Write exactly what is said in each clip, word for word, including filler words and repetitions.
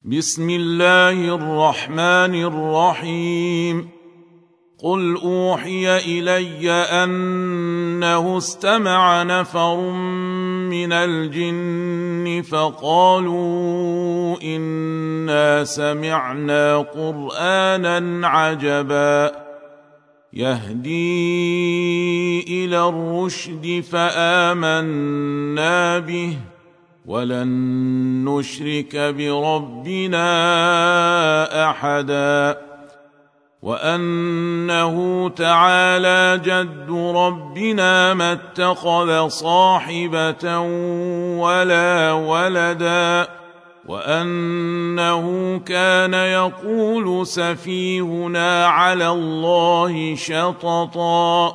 بسم الله الرحمن الرحيم. قل أوحي إلي أنه استمع نفر من الجن فقالوا إنا سمعنا قرآنا عجبا يهدي إلى الرشد فآمنا به ولن نشرك بربنا أحدا وأنه تعالى جد ربنا ما اتخذ صاحبة ولا ولدا وأنه كان يقول سفيهنا على الله شططا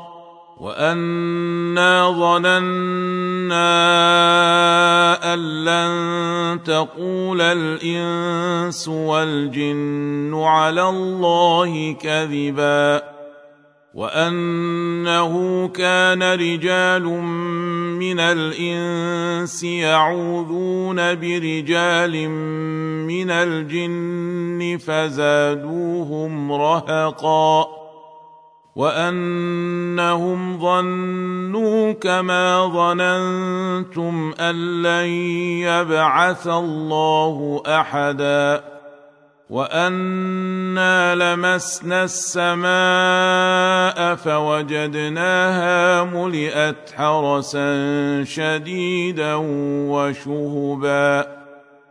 وأنا ظننا أن لن تقول الإنس والجن على الله كذبا وأنه كان رجال من الإنس يعوذون برجال من الجن فزادوهم رهقا وأنهم ظنوا كما ظننتم أن لن يبعث الله أحدا وأنا لمسنا السماء فوجدناها ملئت حرسا شديدا وشهبا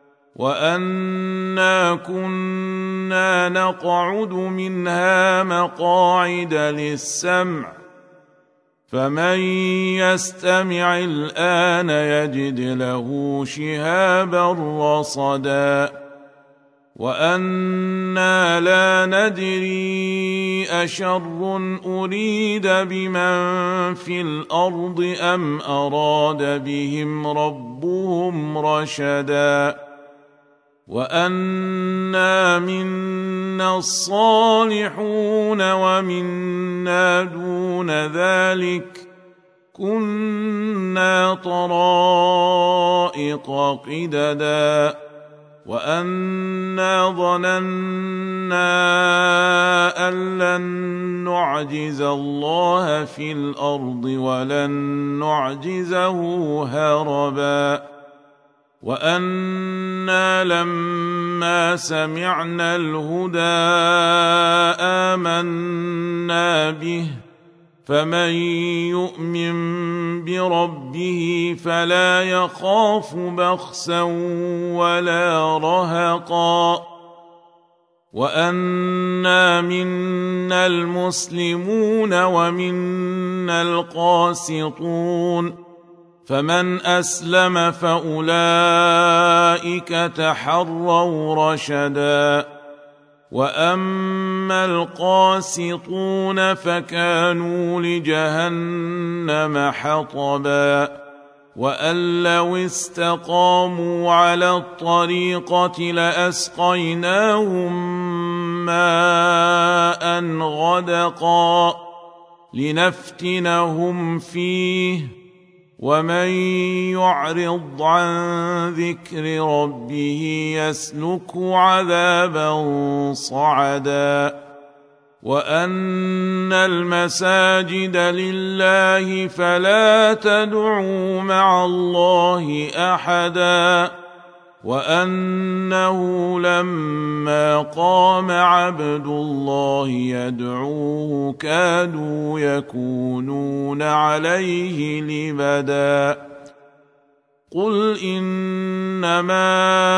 وأنا كنا نقعد منها مقاعد للسمع فمن يستمع الآن يجد له شهابا رصدا وأنا لا ندري أشر أريد بمن في الأرض أم أراد بهم ربهم رشدا وأنا منا الصالحون ومنا دون ذلك كنا طرائق قددا وأنا ظننا أن لن نعجز الله في الأرض ولن نعجزه هربا وأنا لما سمعنا الهدى آمنا به فمن يؤمن بربه فلا يخاف بخسا ولا رهقا وأنا منا المسلمون ومنا القاسطون فمن أسلم فأولئك تحروا رشدا وأما القاسطون فكانوا لجهنم حطبا وأن لو استقاموا على الطريقة لأسقيناهم ماء غدقا لنفتنهم فيه ومن يعرض عن ذكر ربه يسلكه عذابا صعدا وأن المساجد لله فلا تدعوا مع الله أحدا وأنه لما قام عبد الله يدعوه كادوا يكونون عليه لبدا قل إنما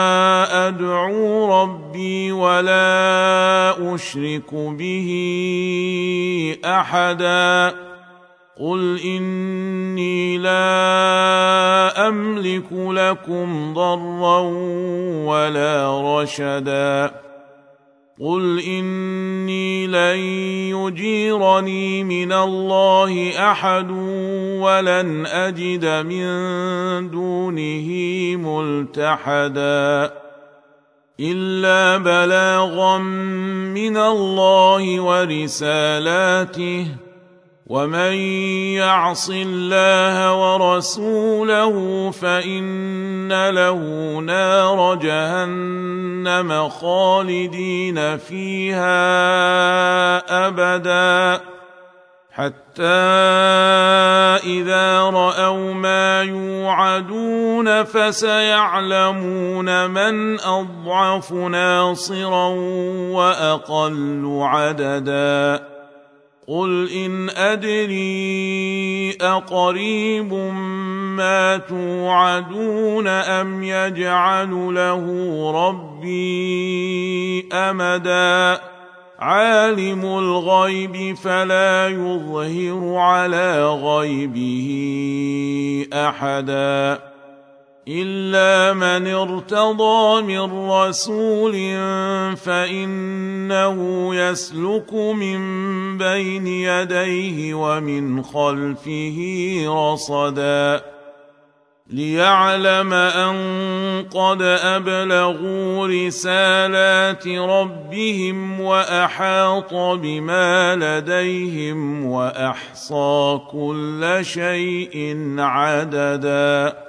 أدعو ربي ولا أشرك به أحدا قل إني لا أملك لكم ضرا ولا رشدا قل إني لن يجيرني من الله أحد ولن أجد من دونه ملتحدا إلا بلاغا من الله ورسالاته ومن يعص الله ورسوله فإن له نار جهنم خالدين فيها أبدا حتى إذا رأوا ما يوعدون فسيعلمون من أضعف ناصرا وأقل عددا قل إن أدري أقريب ما توعدون أم يجعل له ربي أمدا عالم الغيب فلا يظهر على غيبه أحدا إلا من ارتضى من رسول فإنه يسلك من بين يديه ومن خلفه رصدا ليعلم أن قد أبلغوا رسالات ربهم وأحاط بما لديهم وأحصى كل شيء عددا.